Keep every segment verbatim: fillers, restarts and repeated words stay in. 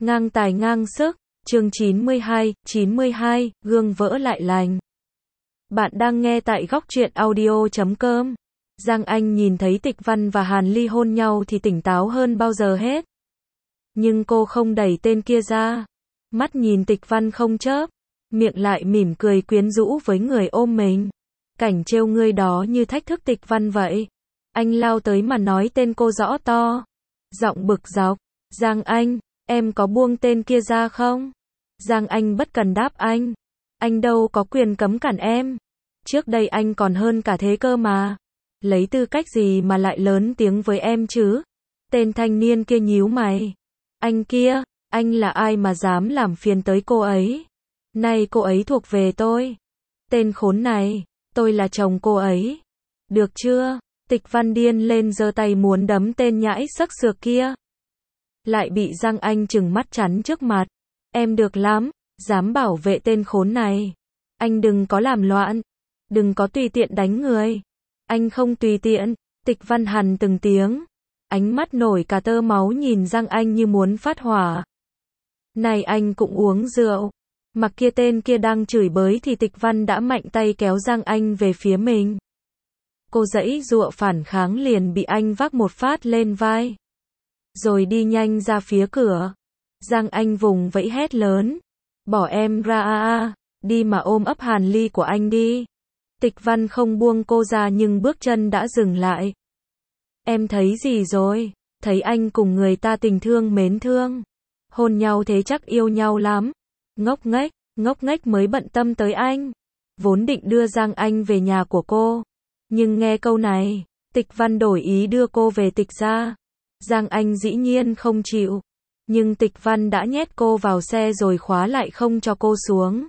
Ngang tài ngang sức, chương chín mươi hai, chín mươi hai, gương vỡ lại lành. Bạn đang nghe tại góc truyện audio chấm com. Giang Anh nhìn thấy Tịch Văn và Hàn Ly hôn nhau thì tỉnh táo hơn bao giờ hết. Nhưng cô không đẩy tên kia ra. Mắt nhìn Tịch Văn không chớp, miệng lại mỉm cười quyến rũ với người ôm mình. Cảnh trêu ngươi đó như thách thức Tịch Văn vậy. Anh lao tới mà nói tên cô rõ to. Giọng bực dọc, Giang Anh, em có buông tên kia ra không? Giang Anh bất cần đáp anh. Anh đâu có quyền cấm cản em. Trước đây anh còn hơn cả thế cơ mà. Lấy tư cách gì mà lại lớn tiếng với em chứ? Tên thanh niên kia nhíu mày. Anh kia, anh là ai mà dám làm phiền tới cô ấy? Nay cô ấy thuộc về tôi. Tên khốn này, tôi là chồng cô ấy. Được chưa? Tịch Văn điên lên giơ tay muốn đấm tên nhãi sắc sược kia. Lại bị Giang Anh trừng mắt chắn trước mặt. Em được lắm, dám bảo vệ tên khốn này. Anh đừng có làm loạn. Đừng có tùy tiện đánh người. Anh không tùy tiện. Tịch Văn hằn từng tiếng. Ánh mắt nổi cả tơ máu nhìn Giang Anh như muốn phát hỏa. Này anh cũng uống rượu. Mặc kia tên kia đang chửi bới thì Tịch Văn đã mạnh tay kéo Giang Anh về phía mình. Cô giãy giụa phản kháng liền bị anh vác một phát lên vai. Rồi đi nhanh ra phía cửa. Giang Anh vùng vẫy hét lớn. Bỏ em ra a a, đi mà ôm ấp Hàn Ly của anh đi. Tịch Văn không buông cô ra nhưng bước chân đã dừng lại. Em thấy gì rồi? Thấy anh cùng người ta tình thương mến thương. Hôn nhau thế chắc yêu nhau lắm. Ngốc nghếch, ngốc nghếch mới bận tâm tới anh. Vốn định đưa Giang Anh về nhà của cô. Nhưng nghe câu này, Tịch Văn đổi ý đưa cô về Tịch gia. Giang Anh dĩ nhiên không chịu. Nhưng Tịch Văn đã nhét cô vào xe rồi khóa lại không cho cô xuống.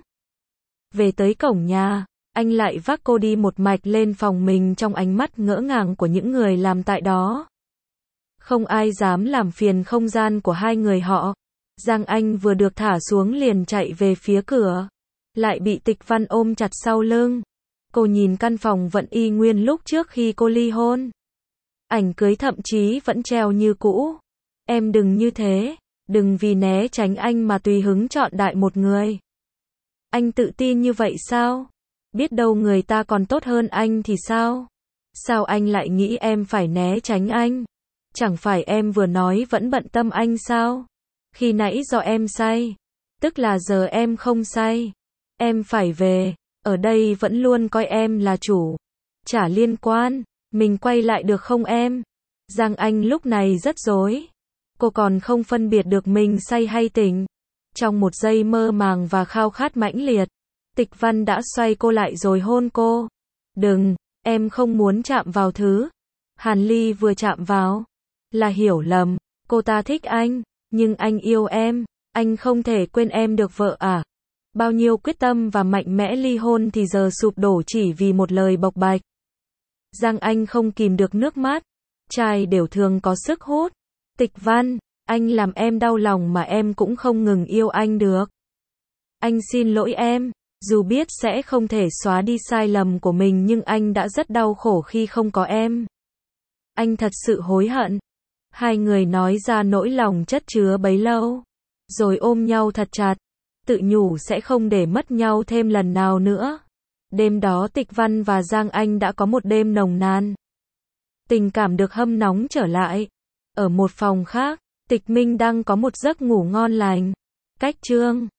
Về tới cổng nhà, anh lại vác cô đi một mạch lên phòng mình trong ánh mắt ngỡ ngàng của những người làm tại đó. Không ai dám làm phiền không gian của hai người họ. Giang Anh vừa được thả xuống liền chạy về phía cửa. Lại bị Tịch Văn ôm chặt sau lưng. Cô nhìn căn phòng vẫn y nguyên lúc trước khi cô ly hôn. Ảnh cưới thậm chí vẫn treo như cũ. Em đừng như thế. Đừng vì né tránh anh mà tùy hứng chọn đại một người. Anh tự tin như vậy sao? Biết đâu người ta còn tốt hơn anh thì sao? Sao anh lại nghĩ em phải né tránh anh? Chẳng phải em vừa nói vẫn bận tâm anh sao? Khi nãy do em say. Tức là giờ em không say. Em phải về. Ở đây vẫn luôn coi em là chủ. Chả liên quan. Mình quay lại được không em? Giang Anh lúc này rất rối. Cô còn không phân biệt được mình say hay tỉnh. Trong một giây mơ màng và khao khát mãnh liệt, Tịch Văn đã xoay cô lại rồi hôn cô. Đừng, em không muốn chạm vào thứ. Hàn Ly vừa chạm vào. Là hiểu lầm, cô ta thích anh, nhưng anh yêu em. Anh không thể quên em được vợ à? Bao nhiêu quyết tâm và mạnh mẽ ly hôn thì giờ sụp đổ chỉ vì một lời bộc bạch. Giang Anh không kìm được nước mắt. Trai đều thường có sức hút. Tịch Văn, anh làm em đau lòng mà em cũng không ngừng yêu anh được. Anh xin lỗi em, dù biết sẽ không thể xóa đi sai lầm của mình nhưng anh đã rất đau khổ khi không có em. Anh thật sự hối hận. Hai người nói ra nỗi lòng chất chứa bấy lâu. Rồi ôm nhau thật chặt. Tự nhủ sẽ không để mất nhau thêm lần nào nữa. Đêm đó Tịch Văn và Giang Anh đã có một đêm nồng nàn. Tình cảm được hâm nóng trở lại. Ở một phòng khác, Tịch Minh đang có một giấc ngủ ngon lành. Cách chương